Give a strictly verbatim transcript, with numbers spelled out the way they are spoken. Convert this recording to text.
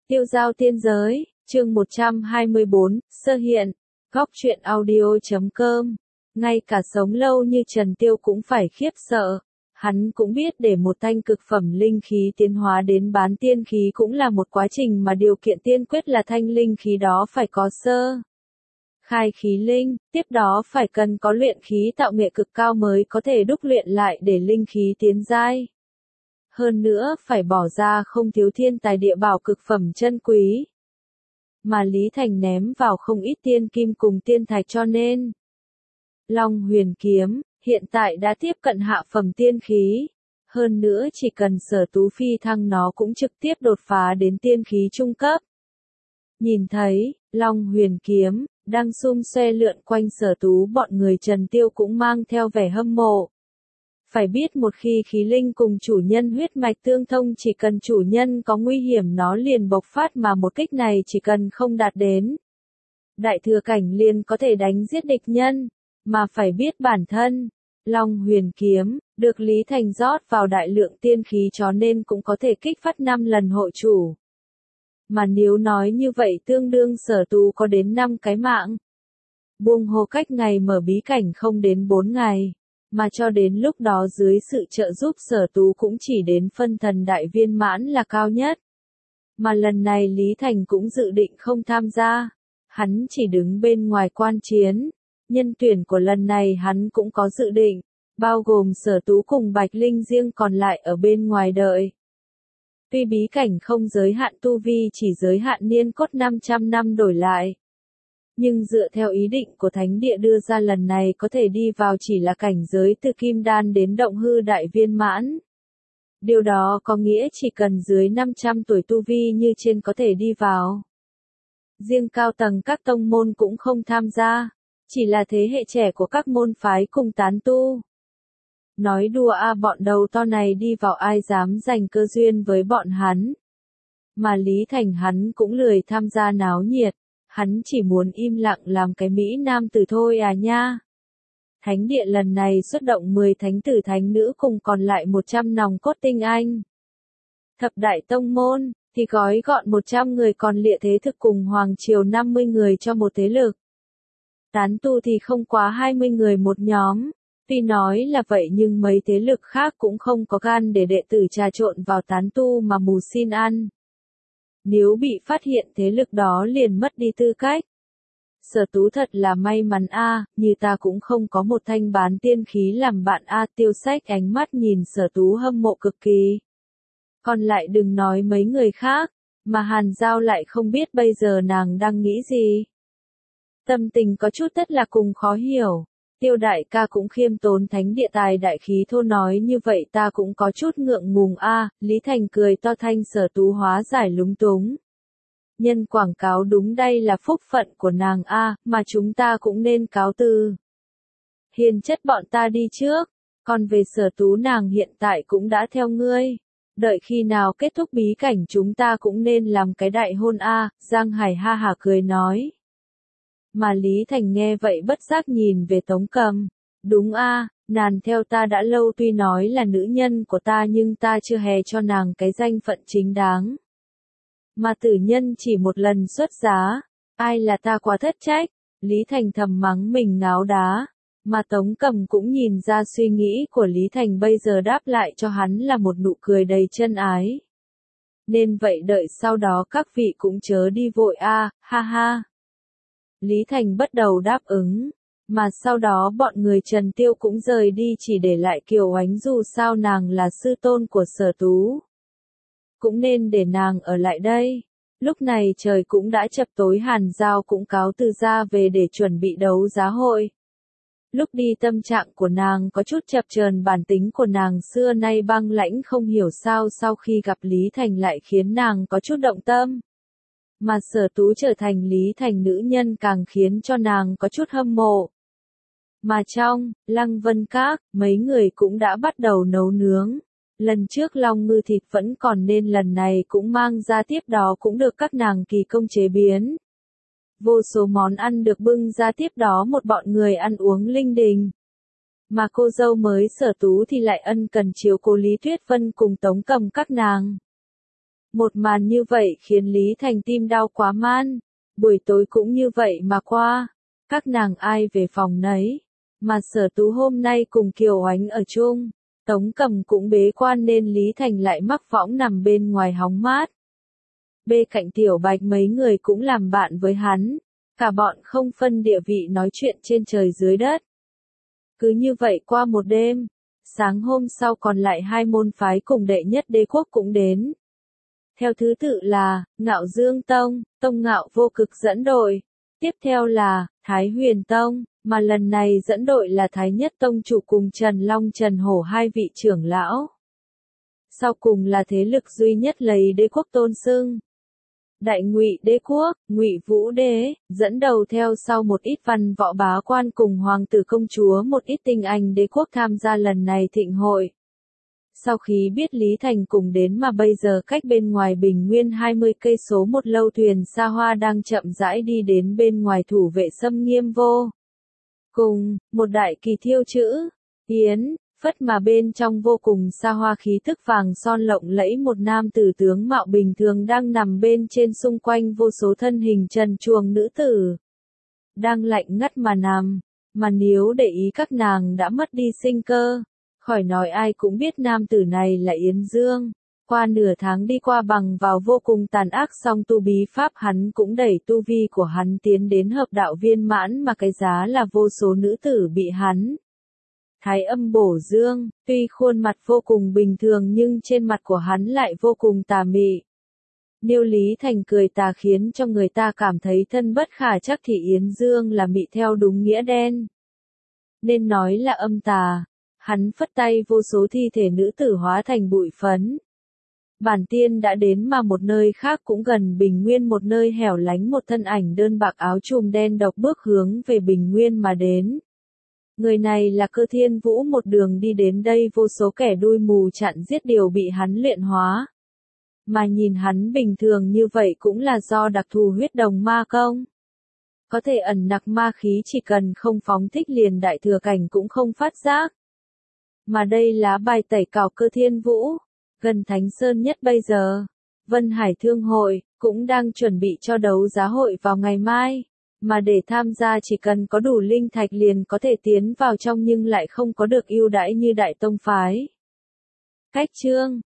Tiêu giao tiên giới, chương một trăm hai mươi bốn, sơ hiện, góc truyện audio chấm com. Ngay cả sống lâu như Trần Tiêu cũng phải khiếp sợ. Hắn cũng biết để một thanh cực phẩm linh khí tiến hóa đến bán tiên khí cũng là một quá trình mà điều kiện tiên quyết là thanh linh khí đó phải có sơ khai khí linh, tiếp đó phải cần có luyện khí tạo nghệ cực cao mới có thể đúc luyện lại để linh khí tiến giai. Hơn nữa phải bỏ ra không thiếu thiên tài địa bảo cực phẩm chân quý. Mà Lý Thành ném vào không ít tiên kim cùng tiên thạch cho nên Long Huyền Kiếm hiện tại đã tiếp cận hạ phẩm tiên khí. Hơn nữa chỉ cần Sở Tú phi thăng nó cũng trực tiếp đột phá đến tiên khí trung cấp. Nhìn thấy, Long Huyền Kiếm đang xung xoe lượn quanh Sở Tú, bọn người Trần Tiêu cũng mang theo vẻ hâm mộ. Phải biết một khi khí linh cùng chủ nhân huyết mạch tương thông, chỉ cần chủ nhân có nguy hiểm nó liền bộc phát, mà một kích này chỉ cần không đạt đến đại thừa cảnh liền có thể đánh giết địch nhân. Mà phải biết bản thân Long Huyền Kiếm được Lý Thành rót vào đại lượng tiên khí cho nên cũng có thể kích phát năm lần hộ chủ. Mà nếu nói như vậy tương đương Sở Tú có đến năm cái mạng. Buông hồ cách ngày mở bí cảnh không đến bốn ngày. Mà cho đến lúc đó dưới sự trợ giúp Sở Tú cũng chỉ đến phân thần đại viên mãn là cao nhất. Mà lần này Lý Thành cũng dự định không tham gia. Hắn chỉ đứng bên ngoài quan chiến. Nhân tuyển của lần này hắn cũng có dự định, bao gồm Sở Tú cùng Bạch Linh riêng còn lại ở bên ngoài đợi. Tuy bí cảnh không giới hạn tu vi, chỉ giới hạn niên cốt năm trăm năm đổi lại. Nhưng dựa theo ý định của Thánh Địa đưa ra lần này có thể đi vào chỉ là cảnh giới từ Kim Đan đến Động Hư đại viên mãn. Điều đó có nghĩa chỉ cần dưới năm trăm tuổi tu vi như trên có thể đi vào. Riêng cao tầng các tông môn cũng không tham gia, chỉ là thế hệ trẻ của các môn phái cùng tán tu. Nói đùa a, bọn đầu to này đi vào ai dám giành cơ duyên với bọn hắn. Mà Lý Thành hắn cũng lười tham gia náo nhiệt. Hắn chỉ muốn im lặng làm cái Mỹ Nam tử thôi à nha. Thánh Địa lần này xuất động mười thánh tử thánh nữ cùng còn lại một trăm nòng cốt tinh anh. Thập đại tông môn, thì gói gọn một trăm người, còn Lịa thế thực cùng Hoàng Triều năm mươi người cho một thế lực. Tán tu thì không quá hai mươi người một nhóm. Tuy nói là vậy nhưng mấy thế lực khác cũng không có gan để đệ tử trà trộn vào tán tu mà mù xin ăn. Nếu bị phát hiện thế lực đó liền mất đi tư cách. Sở Tú thật là may mắn a, như ta cũng không có một thanh bán tiên khí làm bạn a. Tiêu Sách ánh mắt nhìn Sở Tú hâm mộ cực kỳ. Còn lại đừng nói mấy người khác, mà Hàn Giao lại không biết bây giờ nàng đang nghĩ gì. Tâm tình có chút tất là cùng khó hiểu. Tiêu đại ca cũng khiêm tốn Thánh Địa tài đại khí thô nói như vậy ta cũng có chút ngượng ngùng a. Lý Thành cười to thanh Sở Tú hóa giải lúng túng. Nhân quảng cáo đúng đây là phúc phận của nàng a, mà chúng ta cũng nên cáo từ. Hiền chất bọn ta đi trước, còn về Sở Tú nàng hiện tại cũng đã theo ngươi. Đợi khi nào kết thúc bí cảnh chúng ta cũng nên làm cái đại hôn a. Giang Hải ha hả cười nói. Mà Lý Thành nghe vậy bất giác nhìn về Tống Cầm. Đúng a, nàng theo ta đã lâu, tuy nói là nữ nhân của ta nhưng ta chưa hề cho nàng cái danh phận chính đáng. Mà tử nhân chỉ một lần xuất giá, ai là ta quá thất trách. Lý Thành thầm mắng mình ngáo đá. Mà Tống Cầm cũng nhìn ra suy nghĩ của Lý Thành, bây giờ đáp lại cho hắn là một nụ cười đầy chân ái. Nên vậy đợi sau đó các vị cũng chớ đi vội a, ha ha. Lý Thành bắt đầu đáp ứng, mà sau đó bọn người Trần Tiêu cũng rời đi chỉ để lại Kiều Oánh, dù sao nàng là sư tôn của Sở Tú. Cũng nên để nàng ở lại đây. Lúc này trời cũng đã chập tối, Hàn Giao cũng cáo từ ra về để chuẩn bị đấu giá hội. Lúc đi tâm trạng của nàng có chút chập chờn, bản tính của nàng xưa nay băng lãnh không hiểu sao sau khi gặp Lý Thành lại khiến nàng có chút động tâm. Mà Sở Tú trở thành Lý Thành nữ nhân càng khiến cho nàng có chút hâm mộ. Mà trong Lăng Vân Các, mấy người cũng đã bắt đầu nấu nướng. Lần trước long ngư thịt vẫn còn nên lần này cũng mang ra, tiếp đó cũng được các nàng kỳ công chế biến. Vô số món ăn được bưng ra, tiếp đó một bọn người ăn uống linh đình. Mà cô dâu mới Sở Tú thì lại ân cần chiếu cố Lý Tuyết Vân cùng Tống Cầm các nàng. Một màn như vậy khiến Lý Thành tim đau quá man. Buổi tối cũng như vậy mà qua. Các nàng ai về phòng nấy. Mà Sở Tú hôm nay cùng Kiều Oánh ở chung. Tống Cầm cũng bế quan nên Lý Thành lại mắc võng nằm bên ngoài hóng mát. Bên cạnh Tiểu Bạch mấy người cũng làm bạn với hắn. Cả bọn không phân địa vị nói chuyện trên trời dưới đất. Cứ như vậy qua một đêm. Sáng hôm sau còn lại hai môn phái cùng đệ nhất đế quốc cũng đến. Theo thứ tự là, Ngạo Dương Tông, Tông Ngạo Vô Cực dẫn đội. Tiếp theo là, Thái Huyền Tông, mà lần này dẫn đội là Thái Nhất Tông chủ cùng Trần Long Trần Hổ hai vị trưởng lão. Sau cùng là thế lực duy nhất lấy đế quốc tôn xưng. Đại Ngụy Đế quốc, Ngụy Vũ Đế, dẫn đầu theo sau một ít văn võ bá quan cùng hoàng tử công chúa một ít tinh anh đế quốc tham gia lần này thịnh hội. Sau khi biết Lý Thành cùng đến mà bây giờ cách bên ngoài Bình Nguyên hai mươi cây số một lâu thuyền xa hoa đang chậm rãi đi đến bên ngoài thủ vệ xâm nghiêm vô. Cùng, một đại kỳ thiêu chữ, Yến, Phất mà bên trong vô cùng xa hoa khí thức vàng son lộng lẫy một nam tử tướng mạo bình thường đang nằm bên trên xung quanh vô số thân hình trần truồng nữ tử. Đang lạnh ngắt mà nằm, mà nếu để ý các nàng đã mất đi sinh cơ. Khỏi nói ai cũng biết nam tử này là Yến Dương. Qua nửa tháng đi qua bằng vào vô cùng tàn ác song tu bí pháp hắn cũng đẩy tu vi của hắn tiến đến hợp đạo viên mãn mà cái giá là vô số nữ tử bị hắn. Thái âm bổ dương, tuy khuôn mặt vô cùng bình thường nhưng trên mặt của hắn lại vô cùng tà mị. Nếu Lý Thành cười tà khiến cho người ta cảm thấy thân bất khả chắc thì Yến Dương là mị theo đúng nghĩa đen. Nên nói là âm tà. Hắn phất tay vô số thi thể nữ tử hóa thành bụi phấn. Bản tiên đã đến mà một nơi khác cũng gần Bình Nguyên một nơi hẻo lánh một thân ảnh đơn bạc áo chùm đen độc bước hướng về Bình Nguyên mà đến. Người này là Cơ Thiên Vũ một đường đi đến đây vô số kẻ đuôi mù chặn giết đều bị hắn luyện hóa. Mà nhìn hắn bình thường như vậy cũng là do đặc thù huyết đồng ma công. Có thể ẩn nặc ma khí chỉ cần không phóng thích liền đại thừa cảnh cũng không phát giác. Mà đây lá bài tẩy cào Cơ Thiên Vũ, gần Thánh Sơn nhất bây giờ. Vân Hải Thương Hội, cũng đang chuẩn bị cho đấu giá hội vào ngày mai. Mà để tham gia chỉ cần có đủ linh thạch liền có thể tiến vào trong nhưng lại không có được ưu đãi như Đại Tông Phái. Cách chương